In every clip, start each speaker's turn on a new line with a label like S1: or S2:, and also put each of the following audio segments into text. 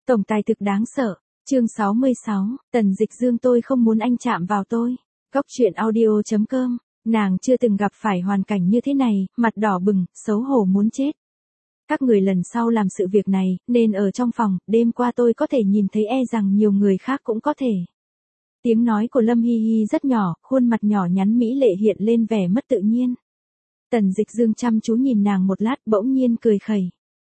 S1: Tổng tài thực đáng sợ. Chương 66, Tần Dịch Dương tôi không muốn anh chạm vào tôi. Góc truyện audio.com. Nàng chưa từng gặp phải hoàn cảnh như thế này, mặt đỏ bừng, xấu hổ muốn chết. Các người lần sau làm sự việc này, nên ở trong phòng, đêm qua tôi có thể nhìn thấy rằng nhiều người khác cũng có thể. Tiếng nói của Lâm Hi Hi rất nhỏ, khuôn mặt nhỏ nhắn mỹ lệ hiện lên vẻ mất tự nhiên. Tần Dịch Dương chăm chú nhìn nàng một lát bỗng nhiên cười khẩy.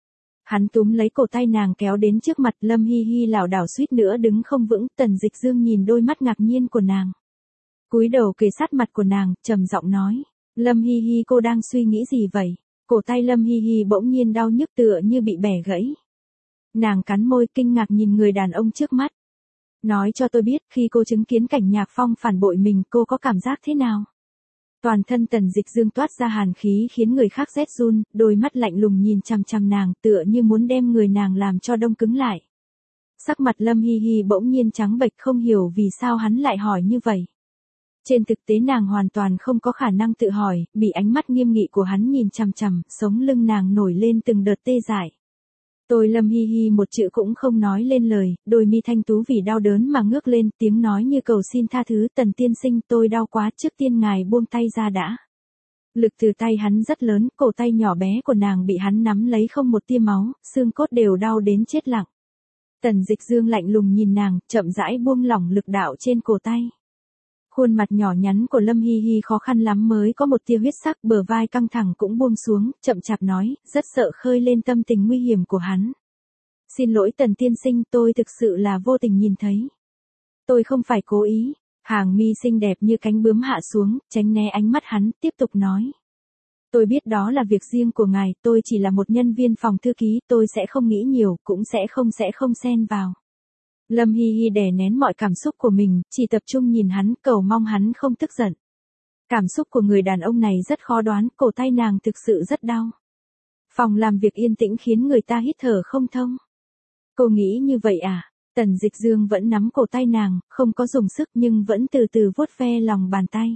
S1: Hắn túm lấy cổ tay nàng kéo đến trước mặt Lâm Hi Hi lảo đảo suýt nữa đứng không vững. Tần Dịch Dương nhìn đôi mắt ngạc nhiên của nàng. Cúi đầu kề sát mặt của nàng, trầm giọng nói. Lâm Hi Hi cô đang suy nghĩ gì vậy? Cổ tay Lâm Hi Hi bỗng nhiên đau nhức tựa như bị bẻ gãy. Nàng cắn môi kinh ngạc nhìn người đàn ông trước mắt. Nói cho tôi biết khi cô chứng kiến cảnh Nhạc Phong phản bội mình cô có cảm giác thế nào? Toàn thân Tần Dịch Dương toát ra hàn khí khiến người khác rét run, đôi mắt lạnh lùng nhìn chằm chằm nàng tựa như muốn đem người nàng làm cho đông cứng lại. Sắc mặt Lâm Hi Hi bỗng nhiên trắng bệch không hiểu vì sao hắn lại hỏi như vậy. Trên thực tế nàng hoàn toàn không có khả năng tự hỏi, bị ánh mắt nghiêm nghị của hắn nhìn chằm chằm, sống lưng nàng nổi lên từng đợt tê dại. Tôi Lâm Hi Hi một chữ cũng không nói lên lời, đôi mi thanh tú vì đau đớn mà ngước lên, tiếng nói như cầu xin tha thứ. Tần tiên sinh tôi đau quá, trước tiên ngài buông tay ra đã. Lực từ tay hắn rất lớn, cổ tay nhỏ bé của nàng bị hắn nắm lấy không một tia máu, xương cốt đều đau đến chết lặng. Tần Dịch Dương lạnh lùng nhìn nàng, chậm rãi buông lỏng lực đạo trên cổ tay. Khuôn mặt nhỏ nhắn của Lâm Hi Hi khó khăn lắm mới có một tia huyết sắc, bờ vai căng thẳng cũng buông xuống, chậm chạp nói, rất sợ khơi lên tâm tình nguy hiểm của hắn. Xin lỗi Tần tiên sinh, tôi thực sự là vô tình nhìn thấy. Tôi không phải cố ý. Hàng mi xinh đẹp như cánh bướm hạ xuống, tránh né ánh mắt hắn, tiếp tục nói. Tôi biết đó là việc riêng của ngài, tôi chỉ là một nhân viên phòng thư ký, tôi sẽ không nghĩ nhiều, cũng sẽ không xen vào. Lâm Hi Hi đè nén mọi cảm xúc của mình, chỉ tập trung nhìn hắn, cầu mong hắn không tức giận. Cảm xúc của người đàn ông này rất khó đoán, cổ tay nàng thực sự rất đau. Phòng làm việc yên tĩnh khiến người ta hít thở không thông. Cô nghĩ như vậy à? Tần Dịch Dương vẫn nắm cổ tay nàng, không có dùng sức nhưng vẫn từ từ vuốt ve lòng bàn tay.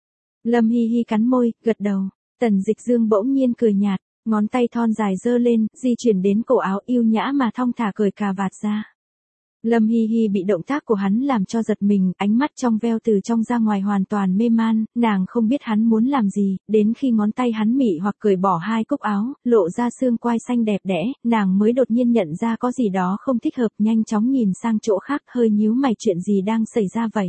S1: Lâm Hi Hi cắn môi, gật đầu. Tần Dịch Dương bỗng nhiên cười nhạt, ngón tay thon dài giơ lên, di chuyển đến cổ áo yêu nhã mà thong thả cởi cà vạt ra. Lâm Hi Hi bị động tác của hắn làm cho giật mình, ánh mắt trong veo từ trong ra ngoài hoàn toàn mê man, nàng không biết hắn muốn làm gì, đến khi ngón tay hắn mị hoặc cởi bỏ hai cúc áo, lộ ra xương quai xanh đẹp đẽ, nàng mới đột nhiên nhận ra có gì đó không thích hợp, nhanh chóng nhìn sang chỗ khác, hơi nhíu mày, chuyện gì đang xảy ra vậy?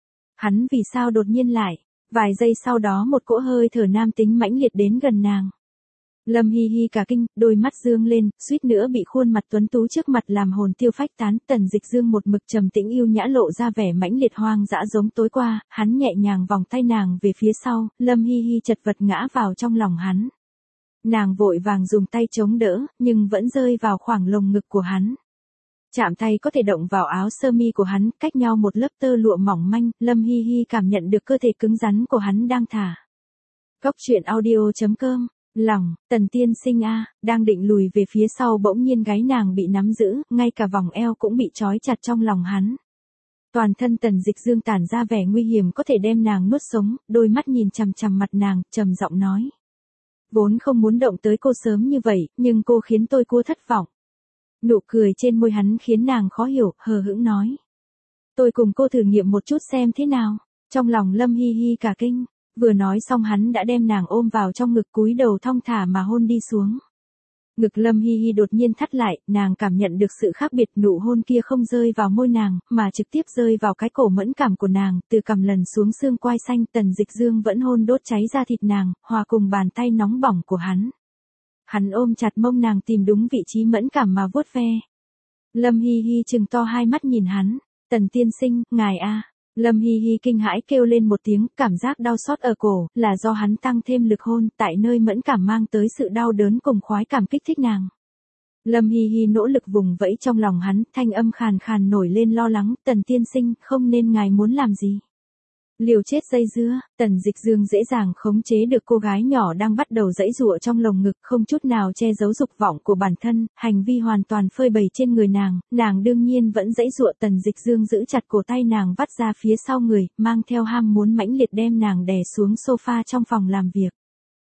S1: Hắn vì sao đột nhiên lại? Vài giây sau đó một cỗ hơi thở nam tính mãnh liệt đến gần nàng. Lâm Hi Hi cả kinh, đôi mắt dương lên, suýt nữa bị khuôn mặt tuấn tú trước mặt làm hồn tiêu phách tán. Tần Dịch Dương một mực trầm tĩnh yêu nhã lộ ra vẻ mãnh liệt hoang dã giống tối qua, hắn nhẹ nhàng vòng tay nàng về phía sau, Lâm Hi Hi chật vật ngã vào trong lòng hắn. Nàng vội vàng dùng tay chống đỡ, nhưng vẫn rơi vào khoảng lồng ngực của hắn. Chạm tay có thể động vào áo sơ mi của hắn, cách nhau một lớp tơ lụa mỏng manh, Lâm Hi Hi cảm nhận được cơ thể cứng rắn của hắn đang thả. Góc truyện audio.com. Lòng, Tần tiên sinh a, đang định lùi về phía sau bỗng nhiên gáy nàng bị nắm giữ, ngay cả vòng eo cũng bị trói chặt trong lòng hắn. Toàn thân Tần Dịch Dương tản ra vẻ nguy hiểm có thể đem nàng nuốt sống, đôi mắt nhìn chằm chằm mặt nàng, trầm giọng nói. Vốn không muốn động tới cô sớm như vậy, nhưng cô khiến tôi cua thất vọng. Nụ cười trên môi hắn khiến nàng khó hiểu, hờ hững nói. Tôi cùng cô thử nghiệm một chút xem thế nào. Trong lòng Lâm Hi Hi cả kinh. Vừa nói xong hắn đã đem nàng ôm vào trong ngực cúi đầu thong thả mà hôn đi xuống. Ngực Lâm Hi Hi đột nhiên thắt lại, nàng cảm nhận được sự khác biệt, nụ hôn kia không rơi vào môi nàng, mà trực tiếp rơi vào cái cổ mẫn cảm của nàng, từ cằm lần xuống xương quai xanh. Tần Dịch Dương vẫn hôn đốt cháy da thịt nàng, hòa cùng bàn tay nóng bỏng của hắn. Hắn ôm chặt mông nàng tìm đúng vị trí mẫn cảm mà vuốt ve. Lâm Hi Hi trừng to hai mắt nhìn hắn, Tần tiên sinh, ngài a. Lâm Hi Hi kinh hãi kêu lên một tiếng, cảm giác đau xót ở cổ, là do hắn tăng thêm lực hôn, tại nơi mẫn cảm mang tới sự đau đớn cùng khoái cảm kích thích nàng. Lâm Hi Hi nỗ lực vùng vẫy trong lòng hắn, thanh âm khàn khàn nổi lên lo lắng, Tần tiên sinh, không nên ngài muốn làm gì. Liều chết dây dưa, Tần Dịch Dương dễ dàng khống chế được cô gái nhỏ đang bắt đầu giãy giụa trong lồng ngực, không chút nào che giấu dục vọng của bản thân, hành vi hoàn toàn phơi bày trên người nàng đương nhiên vẫn giãy giụa. Tần Dịch Dương giữ chặt cổ tay nàng vắt ra phía sau người, mang theo ham muốn mãnh liệt đem nàng đè xuống sofa trong phòng làm việc.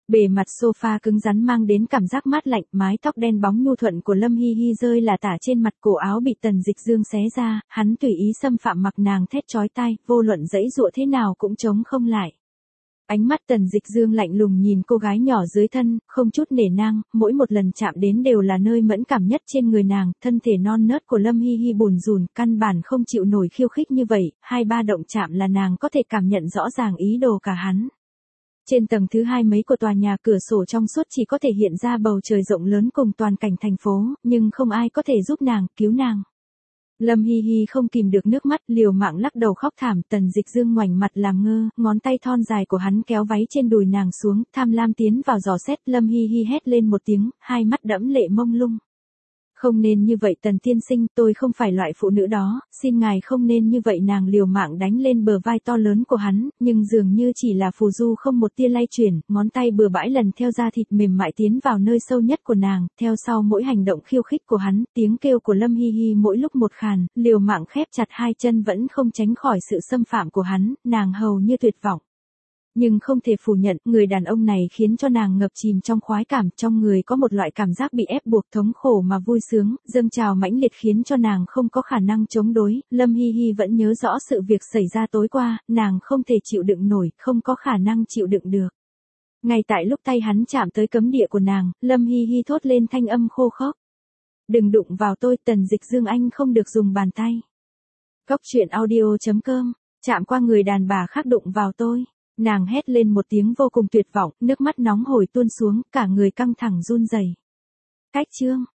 S1: Bề mặt sofa cứng rắn mang đến cảm giác mát lạnh, mái tóc đen bóng nhu thuận của Lâm Hi Hi rơi là tả trên mặt, cổ áo bị Tần Dịch Dương xé ra, hắn tùy ý xâm phạm mặc nàng thét chói tai, vô luận giãy giụa thế nào cũng chống không lại. Ánh mắt Tần Dịch Dương lạnh lùng nhìn cô gái nhỏ dưới thân, không chút nể nang, mỗi một lần chạm đến đều là nơi mẫn cảm nhất trên người nàng, thân thể non nớt của Lâm Hi Hi bùn rùn, căn bản không chịu nổi khiêu khích như vậy, 2-3 động chạm là nàng có thể cảm nhận rõ ràng ý đồ cả hắn. Trên tầng thứ 2 mấy của tòa nhà, cửa sổ trong suốt chỉ có thể hiện ra bầu trời rộng lớn cùng toàn cảnh thành phố, nhưng không ai có thể giúp nàng, cứu nàng. Lâm Hi Hi không kìm được nước mắt, liều mạng lắc đầu khóc thảm. Tần Dịch Dương ngoảnh mặt làm ngơ, ngón tay thon dài của hắn kéo váy trên đùi nàng xuống, tham lam tiến vào dò xét. Lâm Hi Hi hét lên một tiếng, hai mắt đẫm lệ mông lung. Không nên như vậy Tần tiên sinh, tôi không phải loại phụ nữ đó, xin ngài không nên như vậy. Nàng liều mạng đánh lên bờ vai to lớn của hắn, nhưng dường như chỉ là phù du không một tia lay chuyển, ngón tay bừa bãi lần theo da thịt mềm mại tiến vào nơi sâu nhất của nàng, theo sau mỗi hành động khiêu khích của hắn, tiếng kêu của Lâm Hi Hi mỗi lúc một khàn, liều mạng khép chặt hai chân vẫn không tránh khỏi sự xâm phạm của hắn, nàng hầu như tuyệt vọng. Nhưng không thể phủ nhận, người đàn ông này khiến cho nàng ngập chìm trong khoái cảm, trong người có một loại cảm giác bị ép buộc, thống khổ mà vui sướng, dâng trào mãnh liệt khiến cho nàng không có khả năng chống đối. Lâm Hi Hi vẫn nhớ rõ sự việc xảy ra tối qua, nàng không thể chịu đựng nổi, không có khả năng chịu đựng được. Ngay tại lúc tay hắn chạm tới cấm địa của nàng, Lâm Hi Hi thốt lên thanh âm khô khốc. Đừng đụng vào tôi, Tần Dịch Dương, anh không được dùng bàn tay. Cóc truyện audio.com, chạm qua người đàn bà khác đụng vào tôi. Nàng hét lên một tiếng vô cùng tuyệt vọng, nước mắt nóng hổi tuôn xuống, cả người căng thẳng run rẩy. Cách chương